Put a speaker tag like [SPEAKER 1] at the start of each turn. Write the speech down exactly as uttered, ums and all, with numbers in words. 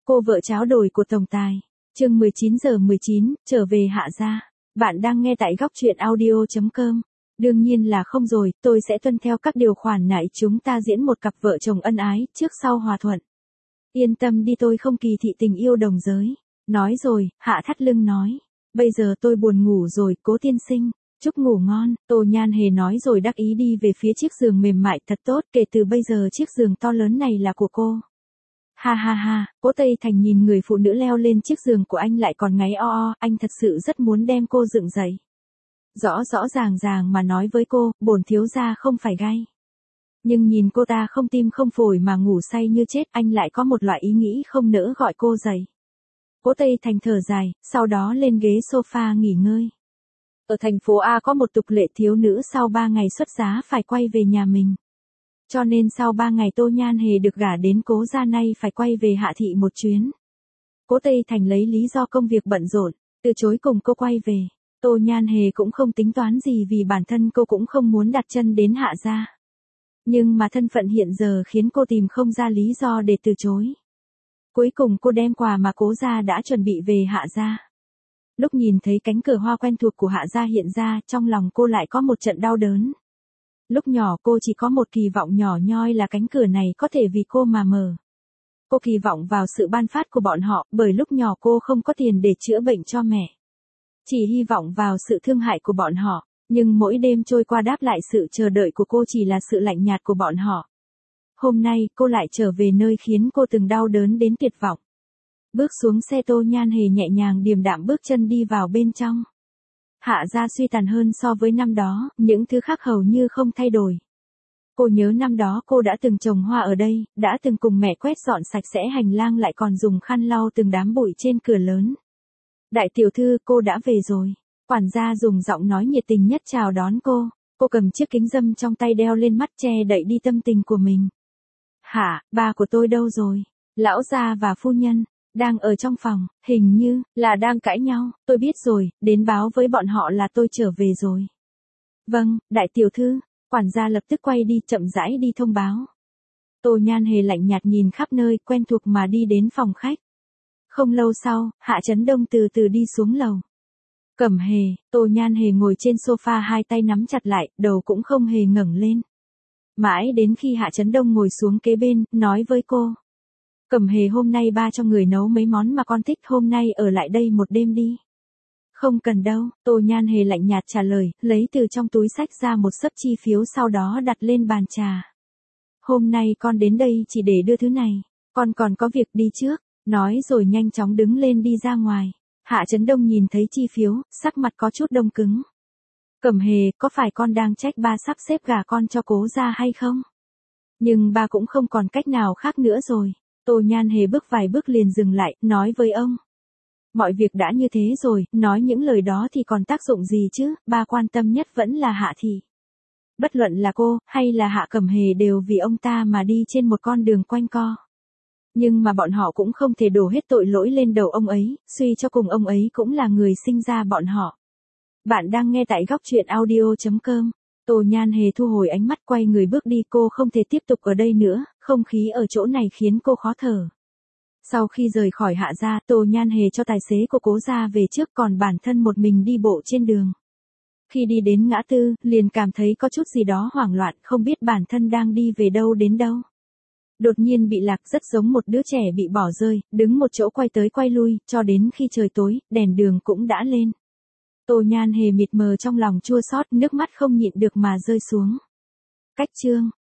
[SPEAKER 1] Cô vợ cháo đổi của tổng tài. Chương mười chín giờ mười chín, trở về Hạ gia. Bạn đang nghe tại góc truyện audio chấm com. Đương nhiên là không rồi, tôi sẽ tuân theo các điều khoản nãy chúng ta diễn một cặp vợ chồng ân ái, trước sau hòa thuận. Yên tâm đi, tôi không kỳ thị tình yêu đồng giới. Nói rồi, Hạ thắt lưng nói. Bây giờ tôi buồn ngủ rồi, Cố tiên sinh. Chúc ngủ ngon, Tô Nhan Hề nói rồi đắc ý đi về phía chiếc giường mềm mại thật tốt, kể từ bây giờ chiếc giường to lớn này là của cô. Ha ha ha, Cố Tây Thành nhìn người phụ nữ leo lên chiếc giường của anh lại còn ngáy o o, anh thật sự rất muốn đem cô dựng dậy. Rõ rõ ràng ràng mà nói với cô, bổn thiếu gia không phải gay. Nhưng nhìn cô ta không tim không phổi mà ngủ say như chết, anh lại có một loại ý nghĩ không nỡ gọi cô dậy. Cố Tây Thành thở dài, sau đó lên ghế sofa nghỉ ngơi. Ở thành phố A có một tục lệ thiếu nữ sau ba ngày xuất giá phải quay về nhà mình. Cho nên sau ba ngày Tô Nhan Hề được gả đến Cố gia nay phải quay về Hạ thị một chuyến. Cố Tây Thành lấy lý do công việc bận rộn, từ chối cùng cô quay về. Tô Nhan Hề cũng không tính toán gì vì bản thân cô cũng không muốn đặt chân đến Hạ gia. Nhưng mà thân phận hiện giờ khiến cô tìm không ra lý do để từ chối. Cuối cùng cô đem quà mà Cố gia đã chuẩn bị về Hạ gia. Lúc nhìn thấy cánh cửa hoa quen thuộc của Hạ gia hiện ra, trong lòng cô lại có một trận đau đớn. Lúc nhỏ cô chỉ có một kỳ vọng nhỏ nhoi là cánh cửa này có thể vì cô mà mở. Cô kỳ vọng vào sự ban phát của bọn họ, bởi lúc nhỏ cô không có tiền để chữa bệnh cho mẹ. Chỉ hy vọng vào sự thương hại của bọn họ, nhưng mỗi đêm trôi qua đáp lại sự chờ đợi của cô chỉ là sự lạnh nhạt của bọn họ. Hôm nay cô lại trở về nơi khiến cô từng đau đớn đến tuyệt vọng. Bước xuống xe, Tô Nhan Hề nhẹ nhàng điềm đạm bước chân đi vào bên trong. Hạ gia suy tàn hơn so với năm đó, những thứ khác hầu như không thay đổi. Cô nhớ năm đó cô đã từng trồng hoa ở đây, đã từng cùng mẹ quét dọn sạch sẽ hành lang, lại còn dùng khăn lau từng đám bụi trên cửa lớn. Đại tiểu thư, cô đã về rồi. Quản gia dùng giọng nói nhiệt tình nhất chào đón cô. Cô cầm chiếc kính râm trong tay đeo lên mắt che đậy đi tâm tình của mình. Hả, ba của tôi đâu rồi? Lão gia và phu nhân đang ở trong phòng, hình như là đang cãi nhau. Tôi biết rồi, đến báo với bọn họ là tôi trở về rồi. Vâng, đại tiểu thư. Quản gia lập tức quay đi, chậm rãi đi thông báo. Tô Nhan Hề lạnh nhạt nhìn khắp nơi, quen thuộc mà đi đến phòng khách. Không lâu sau, Hạ Chấn Đông từ từ đi xuống lầu. Cẩm Hề, Tô Nhan Hề ngồi trên sofa hai tay nắm chặt lại, đầu cũng không hề ngẩng lên. Mãi đến khi Hạ Chấn Đông ngồi xuống kế bên, nói với cô. Cẩm Hề, hôm nay ba cho người nấu mấy món mà con thích, hôm nay ở lại đây một đêm đi. Không cần đâu, Tô Nhan Hề lạnh nhạt trả lời, lấy từ trong túi xách ra một xấp chi phiếu sau đó đặt lên bàn trà. Hôm nay con đến đây chỉ để đưa thứ này, con còn có việc đi trước, nói rồi nhanh chóng đứng lên đi ra ngoài. Hạ Chấn Đông nhìn thấy chi phiếu, sắc mặt có chút đông cứng. Cẩm Hề, có phải con đang trách ba sắp xếp gả con cho Cố gia hay không? Nhưng ba cũng không còn cách nào khác nữa rồi. Tô Nhan Hề bước vài bước liền dừng lại, nói với ông. Mọi việc đã như thế rồi, nói những lời đó thì còn tác dụng gì chứ, ba quan tâm nhất vẫn là Hạ thị. Bất luận là cô, hay là Hạ Cẩm Hề đều vì ông ta mà đi trên một con đường quanh co. Nhưng mà bọn họ cũng không thể đổ hết tội lỗi lên đầu ông ấy, suy cho cùng ông ấy cũng là người sinh ra bọn họ. Bạn đang nghe tại góc truyện audio chấm com. Tô Nhan Hề thu hồi ánh mắt, quay người bước đi, cô không thể tiếp tục ở đây nữa, không khí ở chỗ này khiến cô khó thở. Sau khi rời khỏi Hạ gia, Tô Nhan Hề cho tài xế của Cố gia về trước, còn bản thân một mình đi bộ trên đường. Khi đi đến ngã tư, liền cảm thấy có chút gì đó hoảng loạn, không biết bản thân đang đi về đâu đến đâu. Đột nhiên bị lạc, rất giống một đứa trẻ bị bỏ rơi, đứng một chỗ quay tới quay lui, cho đến khi trời tối, đèn đường cũng đã lên. Tô Nhan Hề mịt mờ trong lòng chua xót, nước mắt không nhịn được mà rơi xuống. Cách chương